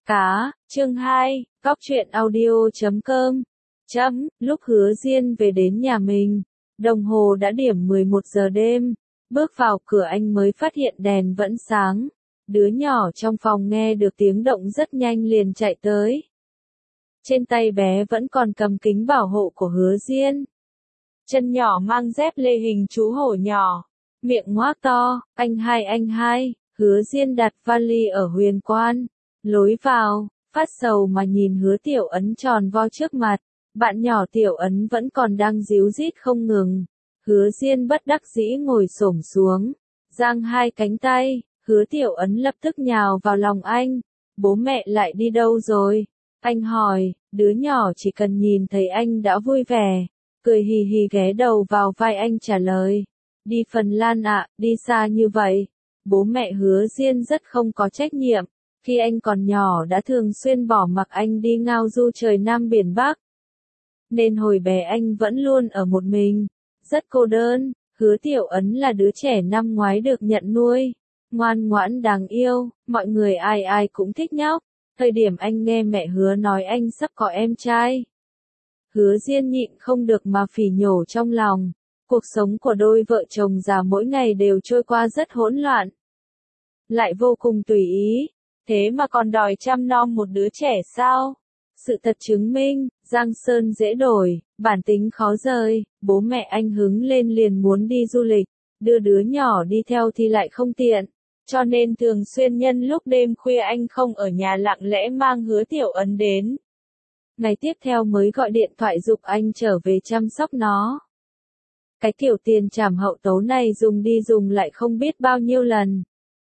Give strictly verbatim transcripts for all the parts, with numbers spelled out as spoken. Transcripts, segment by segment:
Cá, chương hai, Góc truyện audio chấm com. Chấm, lúc Hứa Diên về đến nhà mình, đồng hồ đã điểm mười một giờ đêm, bước vào cửa anh mới phát hiện đèn vẫn sáng. Đứa nhỏ trong phòng nghe được tiếng động rất nhanh liền chạy tới. Trên tay bé vẫn còn cầm kính bảo hộ của Hứa Diên. Chân nhỏ mang dép lê hình chú hổ nhỏ, miệng ngoác to, anh hai anh hai, Hứa Diên đặt vali ở huyền quan. Lối vào, phát sầu mà nhìn Hứa Tiểu Ấn tròn vo trước mặt, bạn nhỏ Tiểu Ấn vẫn còn đang díu dít không ngừng. Hứa Diên bất đắc dĩ ngồi xổm xuống, giang hai cánh tay, Hứa Tiểu Ấn lập tức nhào vào lòng anh. Bố mẹ lại đi đâu rồi? Anh hỏi, đứa nhỏ chỉ cần nhìn thấy anh đã vui vẻ, cười hì hì ghé đầu vào vai anh trả lời. Đi Phần Lan ạ, đi xa như vậy. Bố mẹ Hứa Diên rất không có trách nhiệm. Khi anh còn nhỏ đã thường xuyên bỏ mặc anh đi ngao du trời Nam biển Bắc. Nên hồi bé anh vẫn luôn ở một mình, rất cô đơn. Hứa Tiểu Ấn là đứa trẻ năm ngoái được nhận nuôi, ngoan ngoãn đáng yêu, mọi người ai ai cũng thích nhóc. Thời điểm anh nghe mẹ Hứa nói anh sắp có em trai, Hứa Diên nhịn không được mà phỉ nhổ trong lòng. Cuộc sống của đôi vợ chồng già mỗi ngày đều trôi qua rất hỗn loạn, lại vô cùng tùy ý. Thế mà còn đòi chăm nom một đứa trẻ sao? Sự thật chứng minh, giang sơn dễ đổi, bản tính khó rời. Bố mẹ anh hứng lên liền muốn đi du lịch, đưa đứa nhỏ đi theo thì lại không tiện. Cho nên thường xuyên nhân lúc đêm khuya anh không ở nhà lặng lẽ mang Hứa Tiểu Ấn đến. Ngày tiếp theo mới gọi điện thoại giục anh trở về chăm sóc nó. Cái kiểu tiền trảm hậu tấu này dùng đi dùng lại không biết bao nhiêu lần.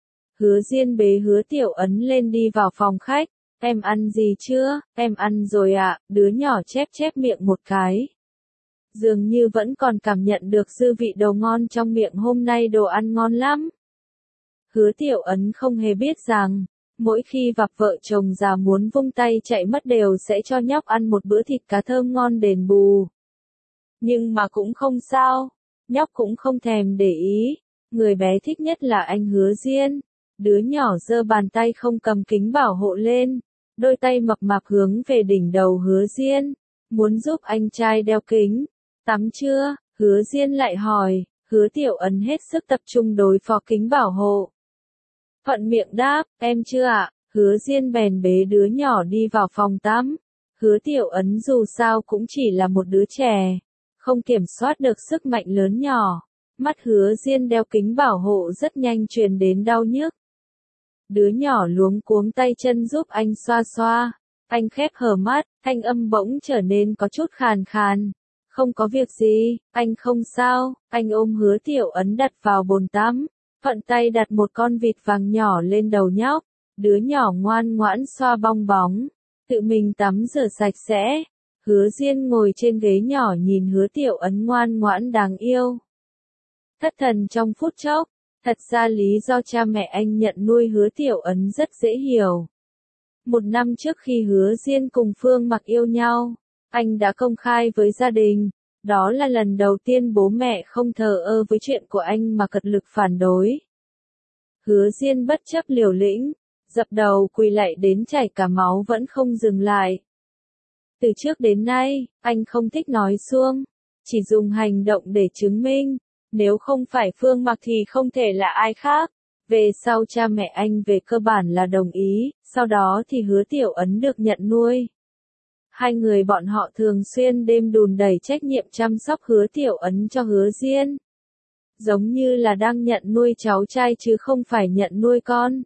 Hứa Diên bế Hứa Tiểu Ấn lên đi vào phòng khách. Em ăn gì chưa? Em ăn rồi ạ, đứa nhỏ chép chép miệng một cái. Dường như vẫn còn cảm nhận được dư vị đồ ngon trong miệng, hôm nay đồ ăn ngon lắm. Hứa Tiểu Ấn không hề biết rằng, mỗi khi gặp vợ chồng già muốn vung tay chạy mất đều sẽ cho nhóc ăn một bữa thịt cá thơm ngon đền bù. Nhưng mà cũng không sao, nhóc cũng không thèm để ý. Người bé thích nhất là anh Hứa Diên. Đứa nhỏ giơ bàn tay không cầm kính bảo hộ lên, đôi tay mập mạp hướng về đỉnh đầu Hứa Diên, muốn giúp anh trai đeo kính. Tắm chưa? Hứa Diên lại hỏi. Hứa Tiểu Ấn hết sức tập trung đối phó kính bảo hộ. Thuận miệng đáp, em chưa ạ. Hứa Diên bèn bế đứa nhỏ đi vào phòng tắm. Hứa Tiểu Ấn dù sao cũng chỉ là một đứa trẻ, không kiểm soát được sức mạnh lớn nhỏ. Mắt Hứa Diên đeo kính bảo hộ rất nhanh truyền đến đau nhức. Đứa nhỏ luống cuống tay chân giúp anh xoa xoa. Anh khép hờ mắt, thanh âm bỗng trở nên có chút khàn khàn. Không có việc gì, anh không sao. Anh ôm Hứa Tiểu Ấn đặt vào bồn tắm, thuận tay đặt một con vịt vàng nhỏ lên đầu nhóc. Đứa nhỏ ngoan ngoãn xoa bong bóng, tự mình tắm rửa sạch sẽ. Hứa Diên ngồi trên ghế nhỏ nhìn Hứa Tiểu Ấn ngoan ngoãn đáng yêu. Thất thần trong phút chốc. Thật ra lý do cha mẹ anh nhận nuôi Hứa Tiểu Ấn rất dễ hiểu. Một năm trước khi Hứa Diên cùng Phương Mặc yêu nhau, anh đã công khai với gia đình. Đó là lần đầu tiên bố mẹ không thờ ơ với chuyện của anh mà cật lực phản đối. Hứa Diên bất chấp liều lĩnh, dập đầu quỳ lạy đến chảy cả máu vẫn không dừng lại. Từ trước đến nay, anh không thích nói suông, chỉ dùng hành động để chứng minh. Nếu không phải Phương Mặc thì không thể là ai khác. Về sau cha mẹ anh về cơ bản là đồng ý, sau đó thì Hứa Tiểu Ấn được nhận nuôi. Hai người bọn họ thường xuyên đêm đùn đẩy trách nhiệm chăm sóc Hứa Tiểu Ấn cho Hứa Diên. Giống như là đang nhận nuôi cháu trai chứ không phải nhận nuôi con.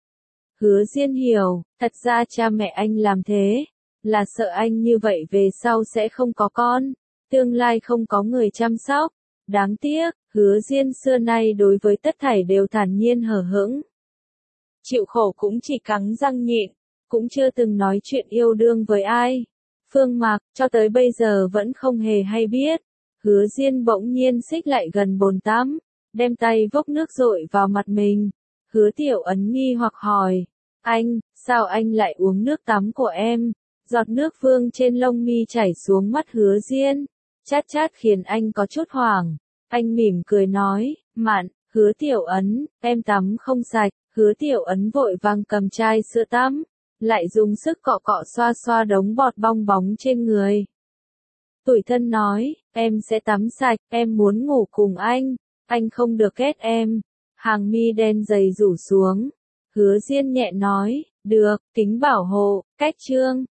Hứa Diên hiểu, thật ra cha mẹ anh làm thế, là sợ anh như vậy về sau sẽ không có con, tương lai không có người chăm sóc. Đáng tiếc, Hứa Diên xưa nay đối với tất thảy đều thản nhiên hờ hững. Chịu khổ cũng chỉ cắn răng nhịn, cũng chưa từng nói chuyện yêu đương với ai. Phương Mặc, cho tới bây giờ vẫn không hề hay biết. Hứa Diên bỗng nhiên xích lại gần bồn tắm, đem tay vốc nước dội vào mặt mình. Hứa Tiểu Ấn nghi hoặc hỏi, anh, sao anh lại uống nước tắm của em? Giọt nước vương trên lông mi chảy xuống mắt Hứa Diên, chát chát khiến anh có chút hoảng. Anh mỉm cười nói, mạn, Hứa Tiểu Ấn, em tắm không sạch. Hứa Tiểu Ấn vội vàng cầm chai sữa tắm, lại dùng sức cọ cọ xoa xoa đống bọt bong bóng trên người. Tủi thân nói, em sẽ tắm sạch, em muốn ngủ cùng anh, anh không được ghét em. Hàng mi đen dày rủ xuống. Hứa Diên nhẹ nói, được, kính bảo hộ, cách trương.